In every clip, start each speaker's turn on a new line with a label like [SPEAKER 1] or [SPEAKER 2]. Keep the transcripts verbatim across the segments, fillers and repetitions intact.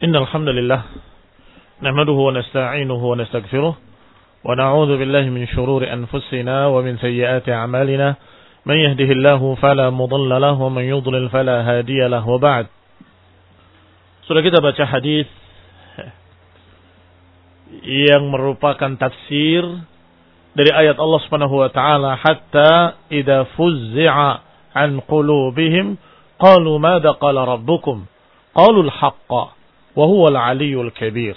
[SPEAKER 1] إن الحمد لله نحمده ونستعينه ونستغفره ونعوذ بالله من شرور أنفسنا ومن سيئات أعمالنا من يهده الله فلا مضل له ومن يضلل فلا هادي له وبعد. Sudah kita baca hadis yang merupakan tafsir dari ayat Allah Subhanahu wa taala, hatta idza fuzzi'a an qulubihim qalu madza qala rabbukum qalu al-haqqa wa huwa al-'aliyyul kabir.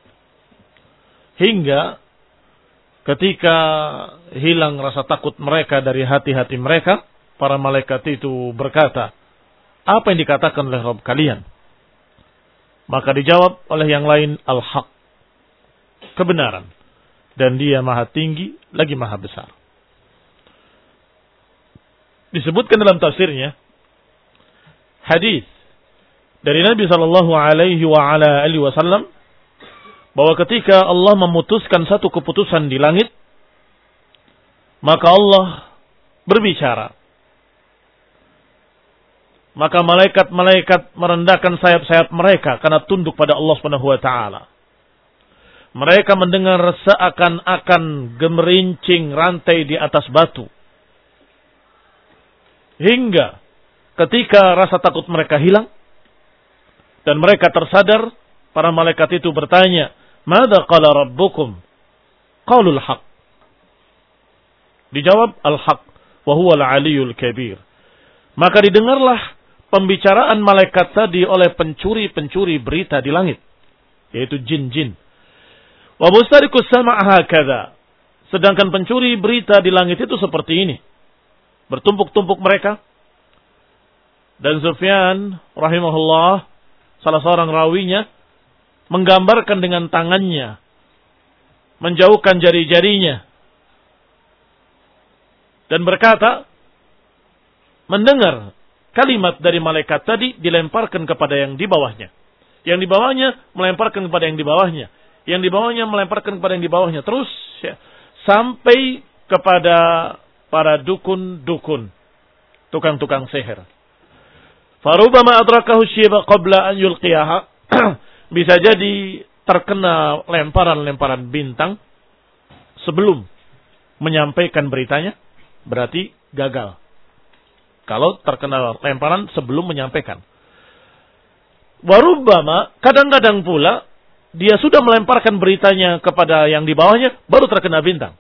[SPEAKER 1] Hingga ketika hilang rasa takut mereka dari hati-hati mereka, para malaikat itu berkata, apa yang dikatakan oleh Rabb kalian? Maka dijawab oleh yang lain, al-haq, kebenaran. Dan dia maha tinggi, lagi maha besar. Disebutkan dalam tafsirnya, hadis dari Nabi sallallahu alaihi wa ala alihi wasallam, bahwa ketika Allah memutuskan satu keputusan di langit, maka Allah berbicara. Maka malaikat-malaikat merendahkan sayap-sayap mereka karena tunduk pada Allah Subhanahu wa taala. Mereka mendengar seakan-akan gemerincing rantai di atas batu. Hingga ketika rasa takut mereka hilang dan mereka tersadar, para malaikat itu bertanya, "Madza qala rabbukum?" Qaulul haq. Dijawab al-haq wa huwa al-'aliyyul kabir. Maka didengarlah pembicaraan malaikat tadi oleh pencuri-pencuri berita di langit, yaitu jin-jin. Wa mustariqus sama' hakadha. Sedangkan pencuri berita di langit itu seperti ini, bertumpuk-tumpuk mereka. Dan Sufyan rahimahullah, salah seorang rawinya, menggambarkan dengan tangannya, menjauhkan jari-jarinya, dan berkata, mendengar kalimat dari malaikat tadi dilemparkan kepada yang di bawahnya. Yang di bawahnya melemparkan kepada yang di bawahnya. Yang di bawahnya melemparkan kepada yang di bawahnya. Terus ya, sampai kepada para dukun-dukun, tukang-tukang sihir. Farubama adrakahu syiba qabla an yulqiyaha. Bisa jadi terkena lemparan-lemparan bintang sebelum menyampaikan beritanya, berarti gagal. Kalau terkena lemparan sebelum menyampaikan. Warubama, kadang-kadang pula dia sudah melemparkan beritanya kepada yang di bawahnya, baru terkena bintang.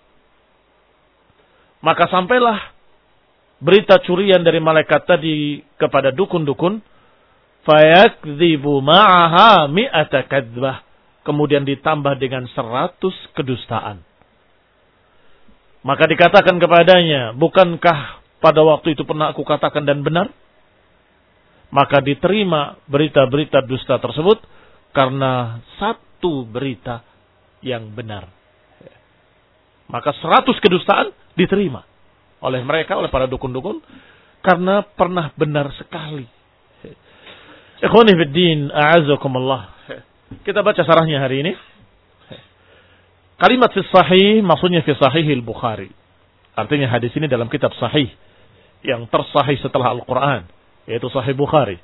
[SPEAKER 1] Maka sampailah berita curian dari malaikat tadi kepada dukun-dukun, fayakdzibu ma'aha mi'ata kadzbah. Kemudian ditambah dengan seratus kedustaan. Maka dikatakan kepadanya, bukankah pada waktu itu pernah aku katakan dan benar? Maka diterima berita-berita dusta tersebut karena satu berita yang benar. Maka seratus kedustaan diterima oleh mereka, oleh para dukun-dukun, karena pernah benar sekali. Ikhwani fiddin, a'azzakumullah. Kita baca sarahnya hari ini. Kalimat fi sahih maksudnya fi sahihil Bukhari. Artinya hadis ini dalam kitab sahih yang tersahih setelah Al-Quran, yaitu Sahih Bukhari.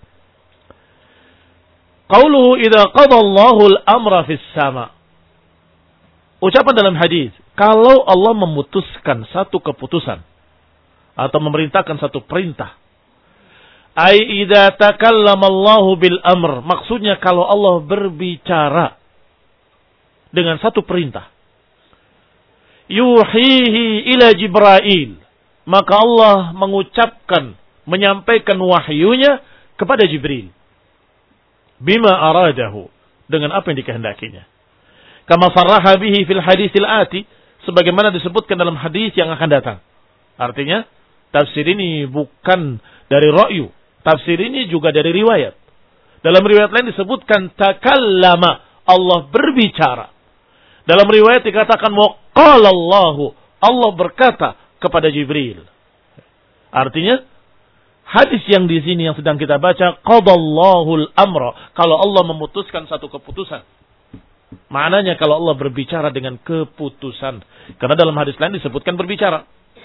[SPEAKER 1] Qauluhu idza qada Allahu al-amra fis sama. Ucapan dalam hadis, kalau Allah memutuskan satu keputusan atau memerintahkan satu perintah. Ai idza takallama Allahu bil amr, maksudnya kalau Allah berbicara dengan satu perintah. Yuhihi ila Jibril, maka Allah mengucapkan, menyampaikan wahyunya kepada Jibril. Bima aradahu, dengan apa yang dikehendakinya. Kama sarraha bihi fil haditsil ati, sebagaimana disebutkan dalam hadis yang akan datang. Artinya, tafsir ini bukan dari ra'yu. Tafsir ini juga dari riwayat. Dalam riwayat lain disebutkan takallama, Allah berbicara. Dalam riwayat dikatakan waqala Allahu, Allah berkata kepada Jibril. Artinya hadis yang di sini yang sedang kita baca, qadallahu al-amra, kalau Allah memutuskan satu keputusan. Maknanya kalau Allah berbicara dengan keputusan. Karena dalam hadis lain disebutkan berbicara.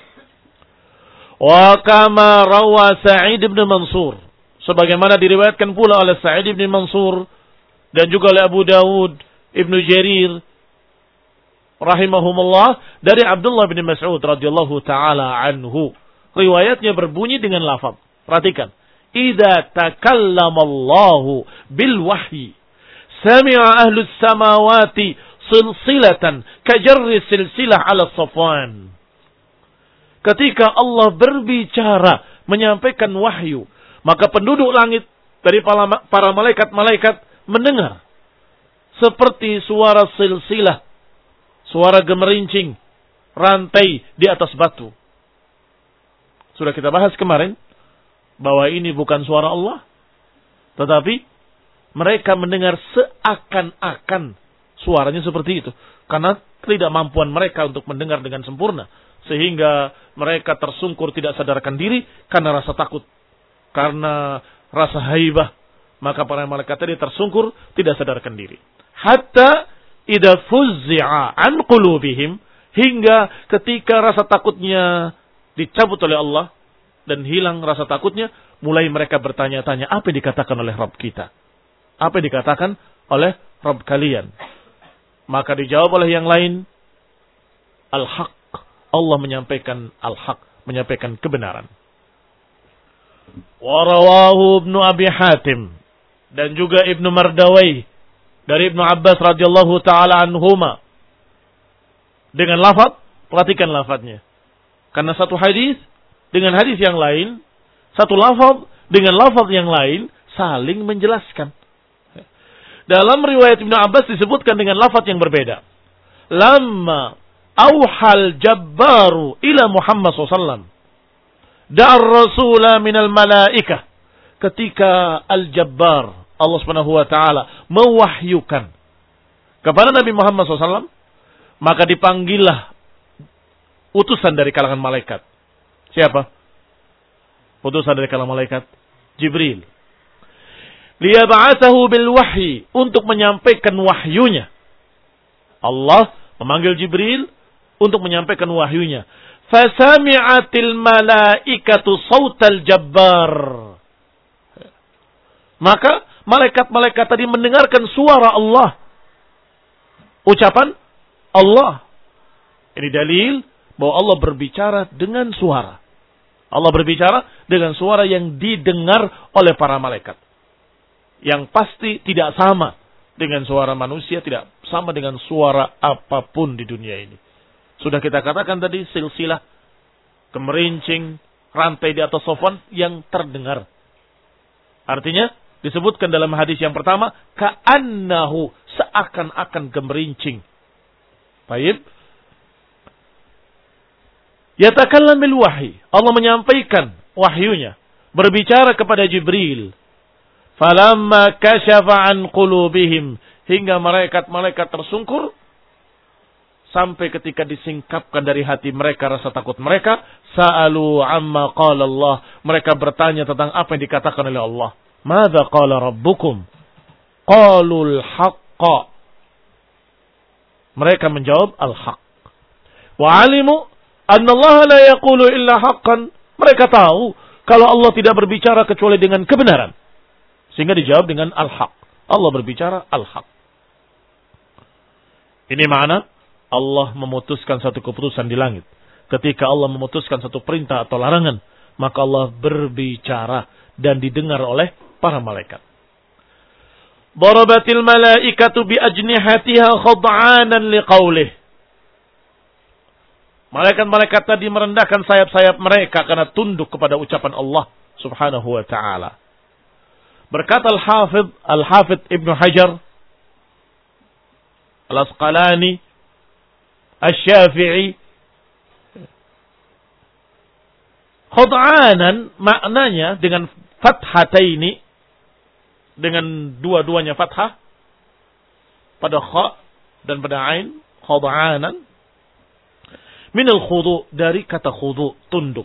[SPEAKER 1] Wa kama rawa Sa'id bin Mansur, sebagaimana diriwayatkan pula oleh Sa'id bin Mansur dan juga oleh Abu Dawud, Ibnu Jarir rahimahumullah dari Abdullah bin Mas'ud radhiyallahu taala anhu. Riwayatnya berbunyi dengan lafaz. Perhatikan. Idza takallamallahu bil wahyi sami'a ahlus samawati silsilatan kajarri silsilah ala safwan. Ketika Allah berbicara menyampaikan wahyu, maka penduduk langit dari para malaikat-malaikat mendengar seperti suara silsilah, suara gemerincing rantai di atas batu. Sudah kita bahas kemarin bahwa ini bukan suara Allah, tetapi mereka mendengar seakan-akan suaranya seperti itu, karena tidak mampuan mereka untuk mendengar dengan sempurna, sehingga mereka tersungkur tidak sadarkan diri karena rasa takut, karena rasa haibah, maka para malaikat tadi tersungkur tidak sadarkan diri. Hatta idza fuzzi'a an qulubihim, hingga ketika rasa takutnya dicabut oleh Allah dan hilang rasa takutnya, mulai mereka bertanya-tanya, apa yang dikatakan oleh Rabb kita? Apa yang dikatakan oleh Rabb kalian? Maka dijawab oleh yang lain, al-haq. Allah menyampaikan al-haq, menyampaikan kebenaran. Wa rawahu Ibnu Abi Hatim, dan juga Ibnu Mardawai dari Ibnu Abbas radhiyallahu taala anhuma dengan lafaz, perhatikan lafaznya. Karena satu hadis dengan hadis yang lain, satu lafaz dengan lafaz yang lain saling menjelaskan. Dalam riwayat Ibnu Abbas disebutkan dengan lafaz yang berbeda. Lamma auhal jabbaru ila Muhammad sallallahu alaihi wasallam da'ar rasula minal malaikah. Ketika al-jabbar, Allah subhanahu wa ta'ala mewahyukan kepada Nabi Muhammad sallallahu alaihi wasallam, maka dipanggillah utusan dari kalangan malaikat. Siapa? Utusan dari kalangan malaikat Jibril. Liyab'atsahu bil wahyi, untuk menyampaikan wahyunya. Allah memanggil Jibril untuk menyampaikan wahyunya. Fasami'atil malaikatu sautal jabbar. Maka malaikat-malaikat tadi mendengarkan suara Allah. Ucapan Allah. Ini dalil bahwa Allah berbicara dengan suara. Allah berbicara dengan suara yang didengar oleh para malaikat. Yang pasti tidak sama dengan suara manusia, tidak sama dengan suara apapun di dunia ini. Sudah kita katakan tadi, silsilah, gemerincing, rantai di atas sofan yang terdengar. Artinya, disebutkan dalam hadis yang pertama, ka'annahu, seakan-akan gemerincing. Baik. Yatakallam bil wahyi, Allah menyampaikan wahyunya, berbicara kepada Jibril. Falamma kasyafa an qulubihim, hingga malaikat-malaikat tersungkur sampai ketika disingkapkan dari hati mereka rasa takut mereka. Sa'alu amma qala Allah, mereka bertanya tentang apa yang dikatakan oleh Allah. Madza qala rabbukum? Qalul haqqa, mereka menjawab al-haq. Wa alimu anna Allah la yaqulu illa haqqan, mereka tahu kalau Allah tidak berbicara kecuali dengan kebenaran. Sehingga dijawab dengan al-haq. Allah berbicara al-haq. Ini makna Allah memutuskan satu keputusan di langit. Ketika Allah memutuskan satu perintah atau larangan, maka Allah berbicara dan didengar oleh para malaikat. Darabatil malaikatu bi ajnihatiha khad'anan liqaulih. Malaikat-malaikat tadi merendahkan sayap-sayap mereka karena tunduk kepada ucapan Allah subhanahu wa ta'ala. Berkata Al-Hafidh, Al-Hafidh Ibn Hajar Al-Asqalani Asy-Syafi'i, khad'anan maknanya dengan fathataini, dengan dua-duanya fathah pada kha dan pada ain, khad'anan minal khudu, dari kata khudu, tunduk.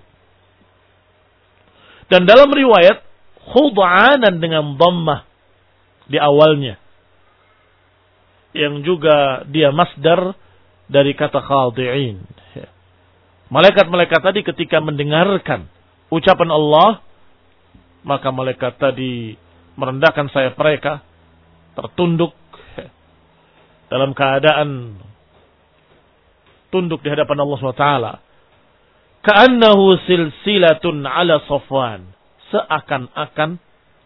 [SPEAKER 1] Dan dalam riwayat khud'anan dengan dhammah di awalnya, yang juga dia masdar dari kata khadi'in. Malaikat-malaikat tadi ketika mendengarkan ucapan Allah, maka malaikat tadi merendahkan sayap mereka tertunduk dalam keadaan tunduk di hadapan Allah subhanahu wa taala. Ka'annahu silsilatun ala Safwan, seakan-akan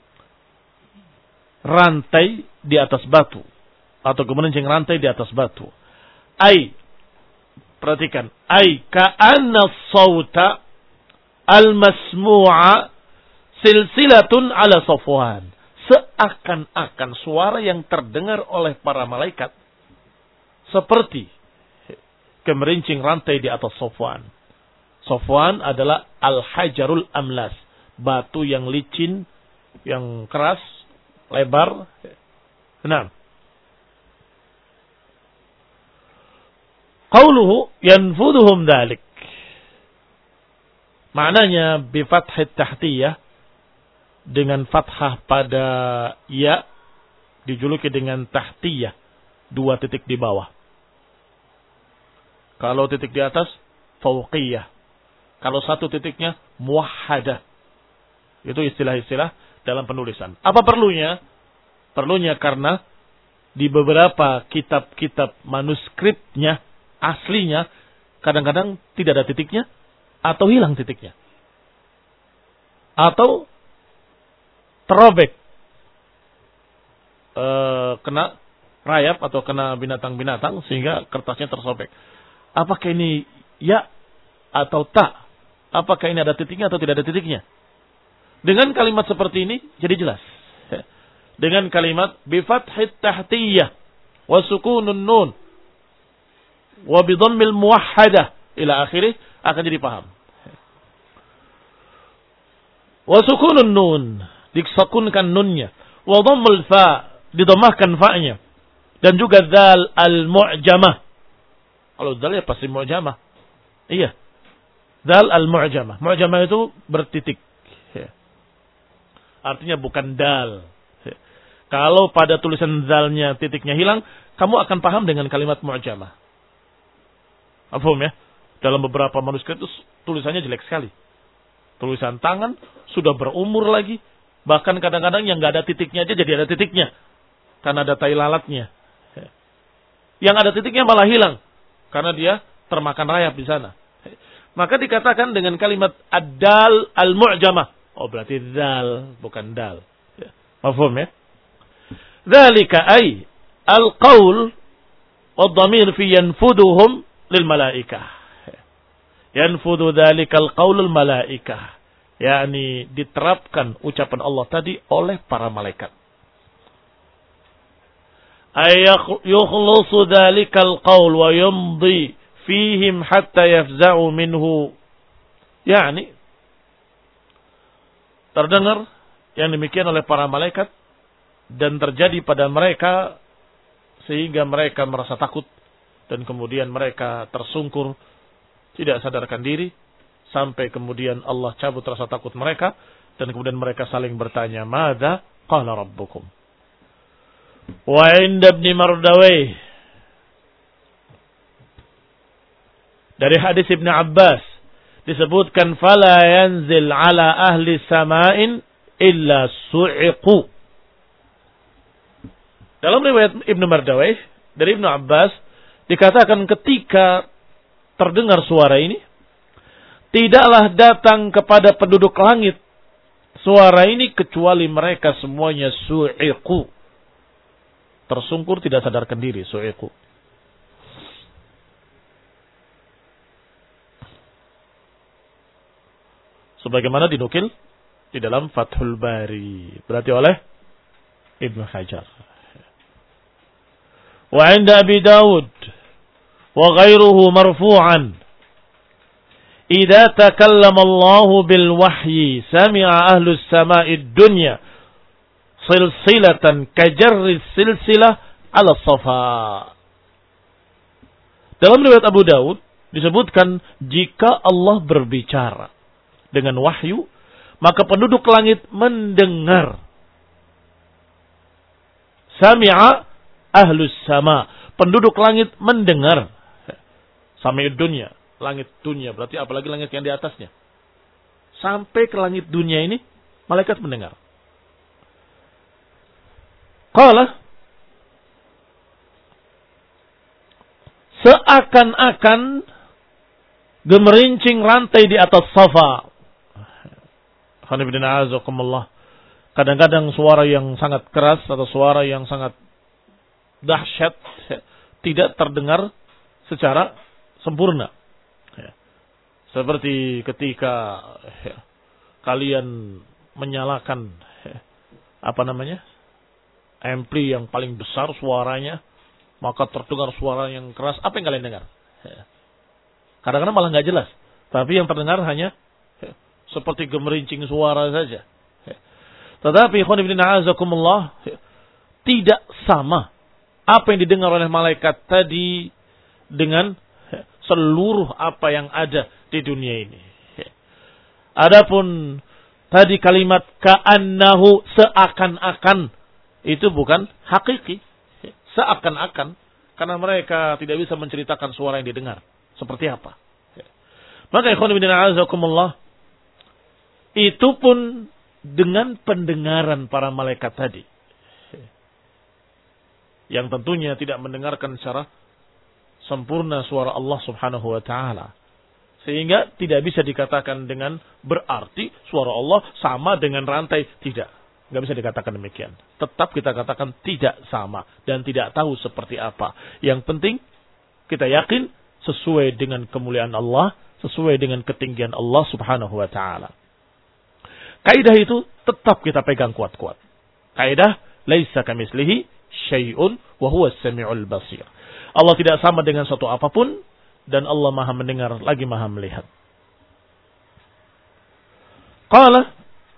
[SPEAKER 1] rantai di atas batu atau kemerencing rantai di atas batu. Ai, perhatikan, ai ka'anna sauta al-masmu'a silsilatun ala Safwan, seakan-akan suara yang terdengar oleh para malaikat seperti kemerincing rantai di atas Safwan. Safwan adalah al-hajarul amlas, batu yang licin, yang keras, lebar. Nah, qauluhu yanfuduhum dzalik, maknanya bi fathit tahtiyah, dengan fathah pada ya, dijuluki dengan tahtiyah, dua titik di bawah. Kalau titik di atas fauqiyah, kalau satu titiknya muwahhadah. Itu istilah-istilah dalam penulisan. Apa perlunya? Perlunya karena di beberapa kitab-kitab manuskripnya aslinya kadang-kadang tidak ada titiknya atau hilang titiknya. Atau terobek, e, kena rayap atau kena binatang-binatang sehingga kertasnya tersobek. Apakah ini ya atau tak? Apakah ini ada titiknya atau tidak ada titiknya? Dengan kalimat seperti ini jadi jelas. Dengan kalimat bi fathit tahtiyah wa sukunun nun wa bi dhammil muwahhadah ila akhirih akan jadi paham. Wa sukunun nun, disakunkan nunnya, wa dhammul fa, didhammahkan fa-nya, dan juga dzal al-mu'jamah. Kalau dzal ya pasti mu'jamah. Iya. Dzal al-mu'jamah. Mu'jamah itu bertitik. Artinya bukan dal. Kalau pada tulisan dzalnya titiknya hilang, kamu akan paham dengan kalimat mu'jamah. Paham ya? Dalam beberapa manuskrip itu tulisannya jelek sekali. Tulisan tangan sudah berumur lagi. Bahkan kadang-kadang yang nggak ada titiknya aja jadi ada titiknya. Karena ada tai lalatnya. Yang ada titiknya malah hilang. Karena dia termakan rayap di sana. Maka dikatakan dengan kalimat ad-dal al-mu'jamah. Oh berarti dal, bukan dal. Mafhum ya? Dzalika ay al-qaul wad-dhamir fi yanfuduhum lil malaikah. Yanfudu dzalika al-qaul al malaikah. yakni diterapkan ucapan Allah tadi oleh para malaikat. Ay yukhlusu dzalikal qaul wa yumdi fihim hatta yafza'u minhu. yakni terdengar yang demikian oleh para malaikat dan terjadi pada mereka sehingga mereka merasa takut dan kemudian mereka tersungkur, tidak sadarkan diri sampai kemudian Allah cabut rasa takut mereka dan kemudian mereka saling bertanya, "Madza qala rabbukum?" Wa 'inda Ibnu Mardawayh dari hadis Ibnu Abbas disebutkan, "Fala yanzil 'ala ahli sama'in illa su'iqu." Dalam riwayat Ibnu Mardawayh dari Ibnu Abbas dikatakan ketika terdengar suara ini, tidaklah datang kepada penduduk langit suara ini kecuali mereka semuanya su'iqu, tersungkur tidak sadarkan diri, su'iqu. Sebagaimana dinukil di dalam Fathul Bari, berarti oleh Ibnu Hajar. Wa 'inda Abi Dawud wa ghairuhu marfu'an, idza takallama Allahu bil wahyi sami'a ahlus sama'i dunya silsilatan kajarri silsilah ala safa. Dalam riwayat Abu Dawud disebutkan, jika Allah berbicara dengan wahyu, maka penduduk langit mendengar. Sami'a ahlus sama, penduduk langit mendengar. Sami'ud dunya, langit dunia, berarti apalagi langit yang di atasnya. Sampai ke langit dunia ini malaikat mendengar. Qala seakan-akan gemerincing rantai di atas safa. Kadang-kadang suara yang sangat keras atau suara yang sangat dahsyat tidak terdengar secara sempurna. Seperti ketika kalian menyalakan apa namanya? ampli yang paling besar suaranya, maka terdengar suara yang keras. Apa yang kalian dengar? Kadang-kadang malah nggak jelas, tapi yang terdengar hanya seperti gemerincing suara saja. Tetapi ikhwan fillah azakumullah, tidak sama apa yang didengar oleh malaikat tadi dengan seluruh apa yang ada di dunia ini. Adapun tadi kalimat ka'annahu, seakan-akan, itu bukan hakiki. Seakan-akan, karena mereka tidak bisa menceritakan suara yang didengar seperti apa. Maka ikhwan fillah azakumullah, itu pun dengan pendengaran para malaikat tadi, yang tentunya tidak mendengarkan secara sempurna suara Allah Subhanahu wa taala. Sehingga tidak bisa dikatakan dengan berarti suara Allah sama dengan rantai, tidak. Enggak bisa dikatakan demikian. Tetap kita katakan tidak sama dan tidak tahu seperti apa. Yang penting kita yakin sesuai dengan kemuliaan Allah, sesuai dengan ketinggian Allah Subhanahu wa taala. Kaidah itu tetap kita pegang kuat-kuat. Kaidah laisa kamitslihi syai'un wa huwas samiul basir. Allah tidak sama dengan suatu apapun dan Allah Maha mendengar lagi Maha melihat. Qala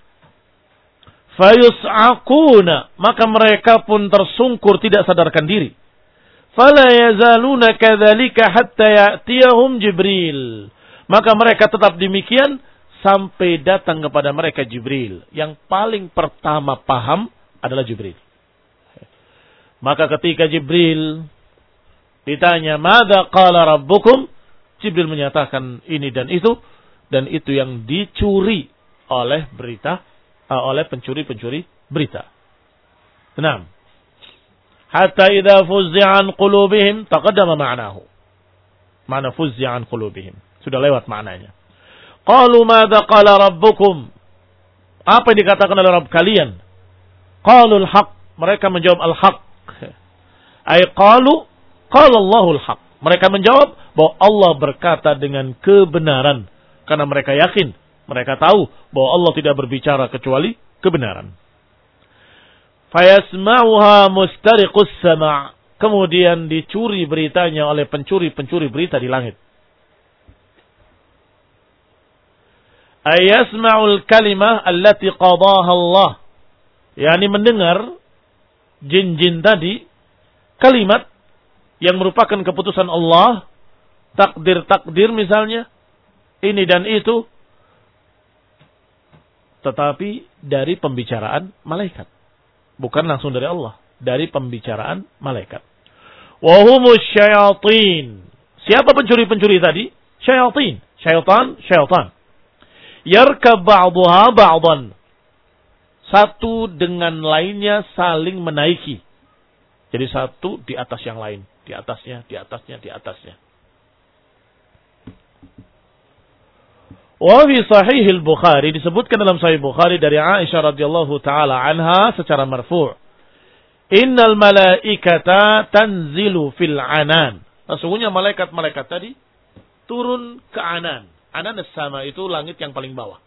[SPEAKER 1] fayus'aquna, maka mereka pun tersungkur tidak sadarkan diri. Fala yazaluna kadzalika hatta ya'tiyahum Jibril. Maka mereka tetap demikian sampai datang kepada mereka Jibril. Yang paling pertama paham adalah Jibril. Maka ketika Jibril ditanya, "Madza qala rabbukum?" Jibril menyatakan ini dan itu, dan itu yang dicuri oleh berita oleh pencuri-pencuri berita. Enam. Hatta idza fuzzi'a an qulubihim, taqaddama ma'nahu. Ma'na fuzzi'a an qulubihim. Sudah lewat maknanya. Qalu madza qala rabbukum? Apa yang dikatakan oleh Rabb kalian? Qalu al-haq. Mereka menjawab al-haq. Ay qalu qala Allahul haq. Mereka menjawab bahwa Allah berkata dengan kebenaran karena mereka yakin, mereka tahu bahwa Allah tidak berbicara kecuali kebenaran. Fayasma'uha mustariqus sama'. Kemudian dicuri beritanya oleh pencuri-pencuri berita di langit. Ayasma'ul kalimah allati qadaha Allah. Yani mendengar jin-jin tadi kalimat yang merupakan keputusan Allah, takdir-takdir misalnya, ini dan itu, tetapi dari pembicaraan malaikat. Bukan langsung dari Allah. Dari pembicaraan malaikat. Wahumus syayatin. Siapa pencuri-pencuri tadi? Syayatin. Syaitan, syaitan. Yarkab ba'duha ba'dan. Satu dengan lainnya saling menaiki. Jadi satu di atas yang lain. Di atasnya, di atasnya, di atasnya. Wa fi sahih al-Bukhari, disebutkan dalam sahih Bukhari dari Aisyah radhiyallahu taala anha secara marfu'. Innal malaikata tanzilu fil anan. Sesungguhnya malaikat-malaikat tadi turun ke anan. Anan as-sama itu langit yang paling bawah.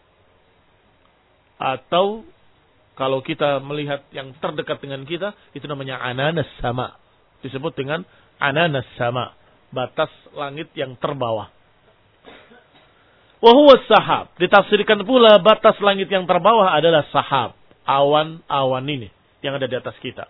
[SPEAKER 1] Atau kalau kita melihat yang terdekat dengan kita, itu namanya anan as-sama. Disebut dengan anan as-sama, batas langit yang terbawah. Wahuwa sahab. Ditafsirkan pula batas langit yang terbawah adalah sahab. Awan-awan ini yang ada di atas kita.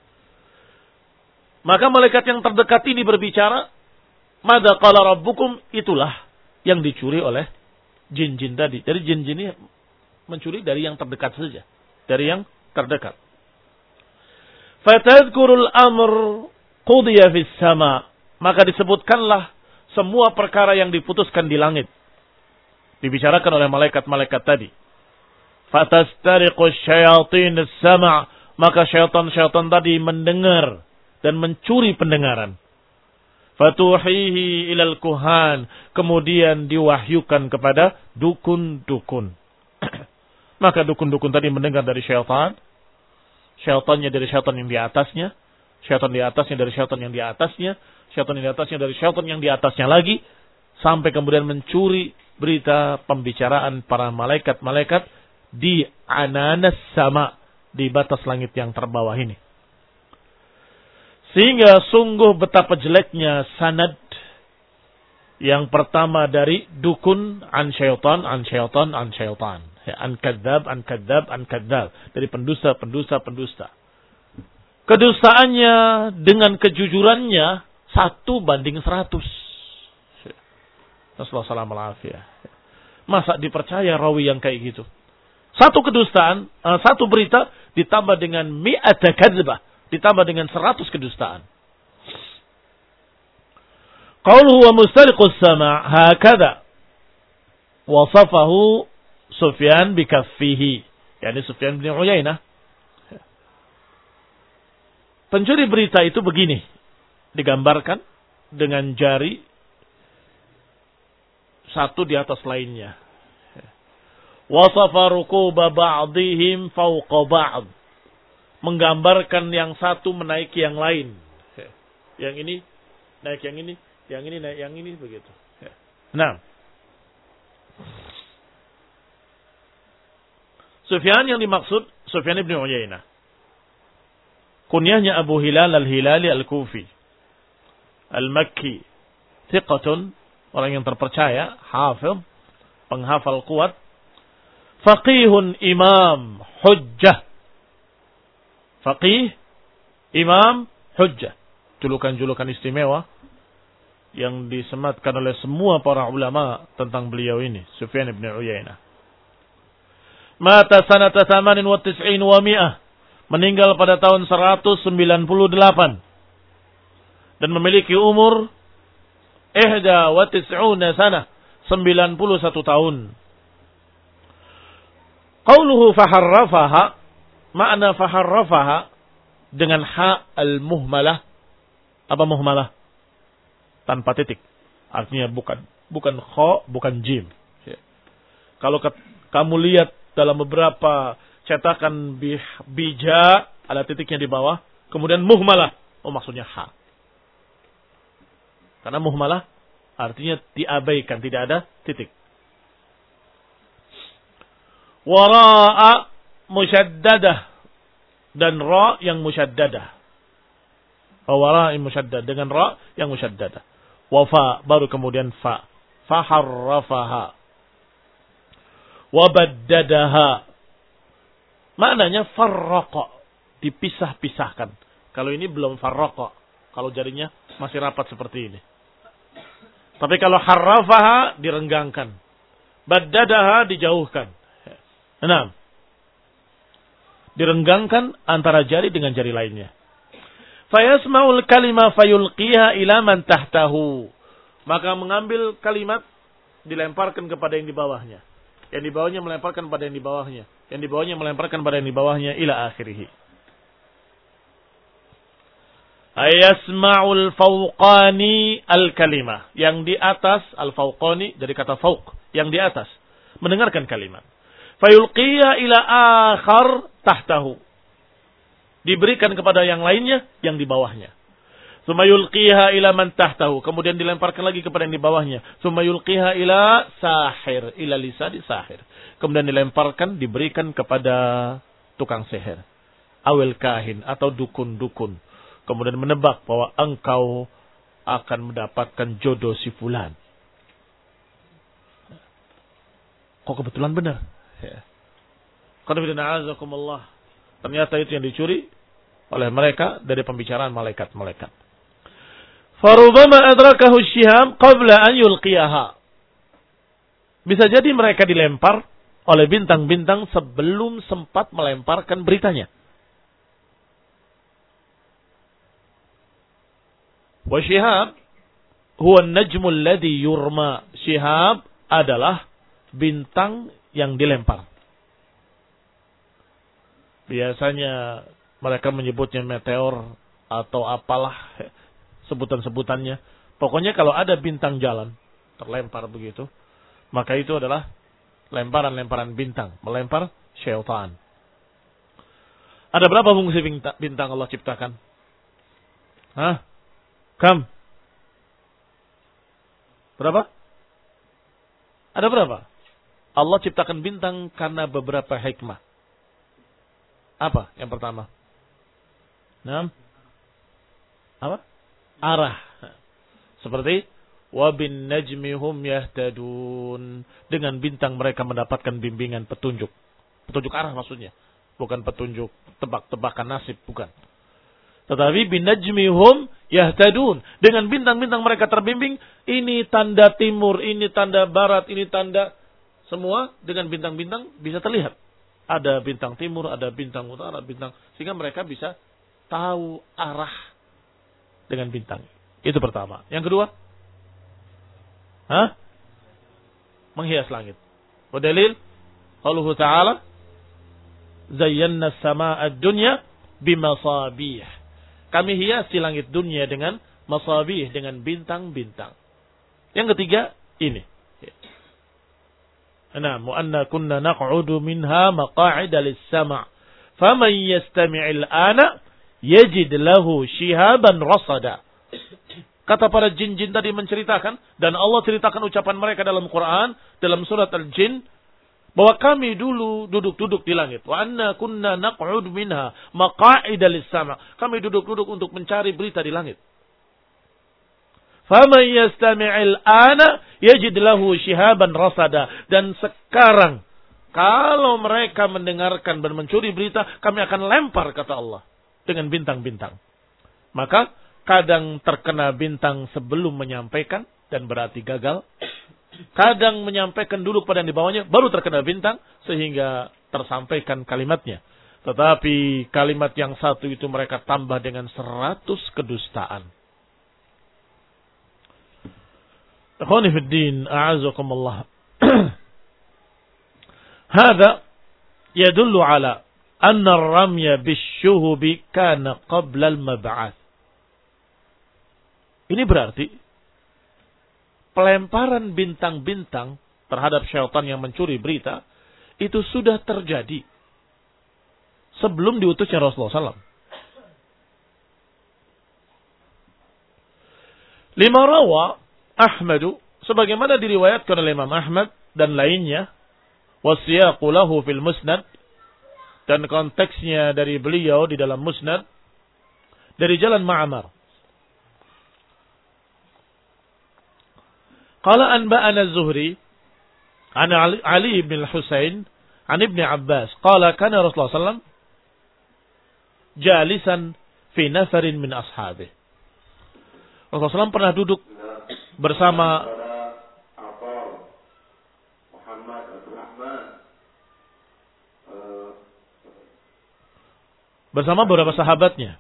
[SPEAKER 1] Maka malaikat yang terdekat ini berbicara, "Madza qala rabbukum?" Itulah yang dicuri oleh jin-jin tadi. Jadi jin-jin ini mencuri dari yang terdekat saja. Dari yang terdekat. Fatadhkurul amr qudiya fis sama. Maka disebutkanlah semua perkara yang diputuskan di langit. Dibicarakan oleh malaikat-malaikat tadi. Fatastariqus syayatin as-sama'. Maka syaitan-syaitan tadi mendengar dan mencuri pendengaran. Fatuhihi ilal kuhan. Kemudian diwahyukan kepada dukun-dukun. Maka dukun-dukun tadi mendengar dari syaitan. Syaitannya dari syaitan yang di atasnya. Syaitan di atasnya dari syaitan yang di atasnya. Syaitan yang di atasnya dari syaitan yang di atasnya lagi. Sampai kemudian mencuri berita pembicaraan para malaikat-malaikat di ananas sama. Di batas langit yang terbawah ini. Sehingga sungguh betapa jeleknya sanad yang pertama dari dukun an syaitan, an syaitan, an syaitan. An kadzab, an kadzab, an kadzab. Dari pendusta, pendusta, pendusta. Kedustaannya dengan kejujurannya satu banding seratus. Rasulullah shallallahu alaihi wasallam. Masa dipercaya rawi yang kayak gitu? Satu kedustaan, satu berita ditambah dengan mi'ata kadzbah. Ditambah dengan seratus kedustaan. Qauluhu wa mustariqus sama' hakadha. Wasafahu Sufyan bikaffihi. Yani Sufyan bin Uyainah. Pencuri berita itu begini. Digambarkan dengan jari satu di atas lainnya. Wasafa rukuba ba'dihim fawqa ba'd. Menggambarkan yang satu menaiki yang lain. Yang ini naik yang ini, yang ini naik yang ini, begitu. Nah, Sufyan yang dimaksud Sufyan ibn Uyainah. Kunyahnya Abu Hilal al-Hilali al-Kufi, al-Makki, thiqatun, orang yang terpercaya, hafidh, penghafal kuat, faqihun imam, hujjah. Faqih, imam, hujjah. Julukan-julukan istimewa yang disematkan oleh semua para ulama tentang beliau ini, Sufyan ibn Uyainah. Mata sanata thamanin wa tis'in wa mi'ah. Meninggal pada tahun seratus sembilan puluh delapan. Dan memiliki umur ihda wa tis'una sanah. sembilan puluh satu tahun. Qauluhu faharrafaha. Makna faharrafaha dengan ha al-muhmalah. Apa muhmalah? Tanpa titik. Artinya bukan bukan kha, bukan jim. Kalau kamu lihat dalam beberapa cetakan bija, ada titiknya di bawah, kemudian muhmalah. Oh, maksudnya ha. Karena muhmalah artinya diabaikan, tidak ada titik. Wara'a musyaddadah, dan ra yang musyaddadah. Wara yang musyaddadah dengan ra yang musyaddadah. Wa fa baru kemudian fa. Faharrafaha. Wa baddadaha. Maknanya farraqa, dipisah-pisahkan. Kalau ini belum farraqa, kalau jarinya masih rapat seperti ini. Tapi kalau harrafaha direnggangkan. Baddadaha dijauhkan. Enam. Direnggangkan antara jari dengan jari lainnya. Fayasma'ul kalima fayulqiha ila man tahtahu. Maka mengambil kalimat dilemparkan kepada yang di bawahnya. Yang di bawahnya melemparkan pada yang di bawahnya. Yang di bawahnya melemparkan pada yang di bawahnya ila akhirih. Ayasma'ul fawqani al-kalimah. Yang di atas, al-fawqani dari kata fawq, yang di atas mendengarkan kalimat. Fayulqiya ila akhar tahtahu. Diberikan kepada yang lainnya, yang di bawahnya. Tsumma yulqiha ila man tahtahu. Kemudian dilemparkan lagi kepada yang di bawahnya. Tsumma yulqiha ila sahir, ila lisani sahir. Kemudian dilemparkan, diberikan kepada tukang sihir. Awil kahin atau dukun-dukun. Kemudian menebak bahwa engkau akan mendapatkan jodoh si fulan. Kok kebetulan benar? Ya. Ternyata itu yang dicuri oleh mereka dari pembicaraan malaikat-malaikat. Farubama adrakahu syiham qabla an yulqiyaha. Bisa jadi mereka dilempar oleh bintang-bintang sebelum sempat melemparkan beritanya. Wa syihab huwa an-najmul ladzi yurma. Syihab adalah bintang yang dilempar. Biasanya mereka menyebutnya meteor atau apalah sebutan-sebutannya. Pokoknya kalau ada bintang jalan, terlempar begitu, maka itu adalah lemparan-lemparan bintang, melempar syaitan. Ada berapa fungsi bintang Allah ciptakan? Hah? Kam? Berapa? Ada berapa? Allah ciptakan bintang karena beberapa hikmah. Apa yang pertama? Nah, apa? Arah. Seperti wabin najmi hum yahtadun. Dengan bintang mereka mendapatkan bimbingan petunjuk. Petunjuk arah maksudnya. Bukan petunjuk tebak-tebakan nasib, bukan. Tetapi bin najmi hum yahtadun. Dengan bintang-bintang mereka terbimbing. Ini tanda timur, ini tanda barat, ini tanda semua. Dengan bintang-bintang bisa terlihat. Ada bintang timur, ada bintang utara, bintang. Sehingga mereka bisa tahu arah dengan bintang. Itu pertama. Yang kedua? Hah? Menghias langit. Berdalil Allah Ta'ala Zayyanna sama'ad dunya bimasabih. Kami hiasi langit dunia dengan masabih, dengan bintang-bintang. Yang ketiga, ini. Naam, wa anna kunna naq'udu minha maqa'ida lis-sam'. Faman yastami'il ana yajid lahu shihaban rasada. Kata para jin-jin tadi menceritakan, dan Allah ceritakan ucapan mereka dalam Quran, dalam surat Al-Jin, bahwa kami dulu duduk-duduk di langit. Wa anna kunna naq'ud minha maqa'ida lis-sam'. Kami duduk-duduk untuk mencari berita di langit. Faman yastami'il ana yajid lahu shihaban rasada. Dan sekarang kalau mereka mendengarkan dan mencuri berita, kami akan lempar, kata Allah, dengan bintang-bintang. Maka kadang terkena bintang sebelum menyampaikan dan berarti gagal. Kadang menyampaikan dulu kepada yang di bawahnya, baru terkena bintang sehingga tersampaikan kalimatnya. Tetapi kalimat yang satu itu mereka tambah dengan seratus kedustaan. Ikhwani fid din, a'azakumullah. Hada yadullu ala anna ar-ramya bisyuhubi kana qabla al-mab'ats. Ini berarti pelemparan bintang-bintang terhadap syaitan yang mencuri berita itu sudah terjadi sebelum diutusnya Rasulullah sallallahu alaihi wasallam. Lima rawa Ahmadu, sebagaimana diriwayatkan oleh Imam Ahmad dan lainnya, wasiyaqu lahu fil musnad, dan konteksnya dari beliau di dalam musnad dari jalan Ma'mar. Qala anba'ana az-Zuhri an Ali, Ali ibn al-Husain an Ibn Abbas qala kana Rasulullah sallallahu alaihi wasallam jalisan fi nafarin min ashabihi. Rasulullah sallallahu alaihi wasallam pernah duduk bersama bersama beberapa sahabatnya.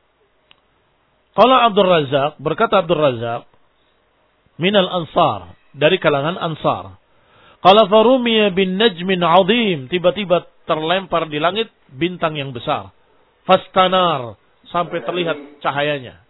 [SPEAKER 1] Qala Abdul Razzaq, berkata Abdul Razzaq, minal ansar, dari kalangan ansar. Qala farumiya bin najmin azim, tiba-tiba terlempar di langit bintang yang besar. Fastanar, sampai terlihat cahayanya.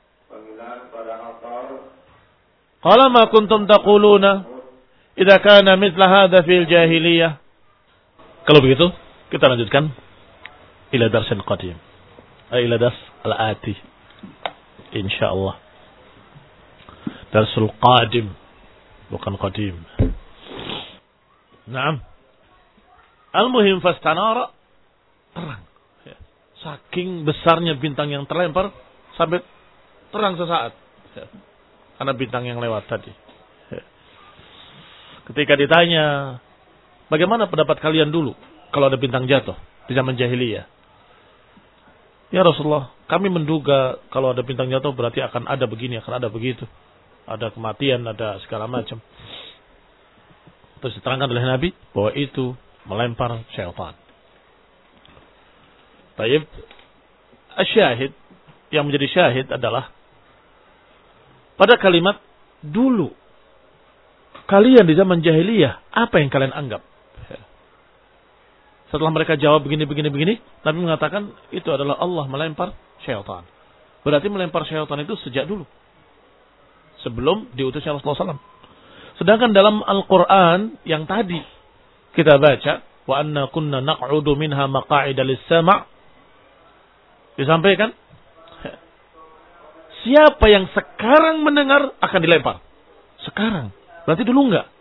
[SPEAKER 1] Qala ma kuntum taquluna idza kana mithla hadha fil jahiliyah. Kalau begitu, kita lanjutkan ila darsin qadim. Ila dars al-ati. Insyaallah. Darsul qadim, bukan qadim. Naam. Al-muhim fastanara, terang. Saking besarnya bintang yang terlempar sampai terang sesaat. Karena bintang yang lewat tadi. Ketika ditanya, bagaimana pendapat kalian dulu kalau ada bintang jatuh di zaman jahiliyah? Ya Rasulullah, kami menduga kalau ada bintang jatuh berarti akan ada begini, akan ada begitu. Ada kematian, ada segala macam. Terus diterangkan oleh Nabi bahwa itu melempar syaitan. Baik, asyahid, yang menjadi syahid adalah pada kalimat dulu. Kalian di zaman jahiliyah, apa yang kalian anggap? Setelah mereka jawab begini, begini, begini, Nabi mengatakan itu adalah Allah melempar syaitan. Berarti melempar syaitan itu sejak dulu. sebelum diutusnya Rasulullah shallallahu alaihi wasallam. Sedangkan dalam Al-Quran yang tadi kita baca, wa anna kunna naq'udu minha maqa'ida lis-sama', disampaikan, siapa yang sekarang mendengar akan dilempar. Sekarang, berarti dulu enggak.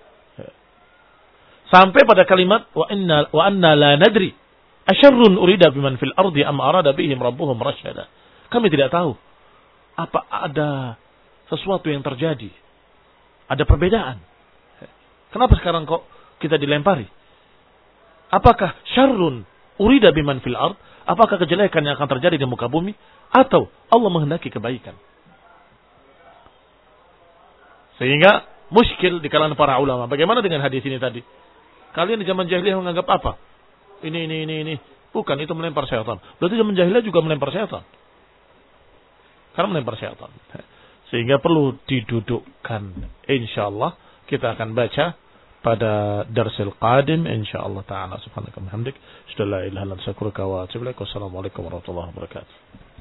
[SPEAKER 1] Sampai pada kalimat wa inna wa anna la nadri asyarrun urida biman fil ardi am arada bihim rabbuhum rasyada. Kami tidak tahu apa ada sesuatu yang terjadi. Ada perbedaan. Kenapa sekarang kok kita dilempari? Apakah syarrun urida biman fil ard? Apakah kejelekan yang akan terjadi di muka bumi atau Allah menghendaki kebaikan? Sehingga muskil di kalangan para ulama. Bagaimana dengan hadis ini tadi? Kalian di zaman jahiliyah menganggap apa? Ini, ini, ini, ini. Bukan, itu melempar syaitan. Berarti zaman jahiliyah juga melempar syaitan. Karena melempar syaitan. Sehingga perlu didudukkan. InsyaAllah kita akan baca pada darsil qadim. InsyaAllah ta'ala. Subhanakallah hamdik. Assalamualaikum warahmatullahi wabarakatuh.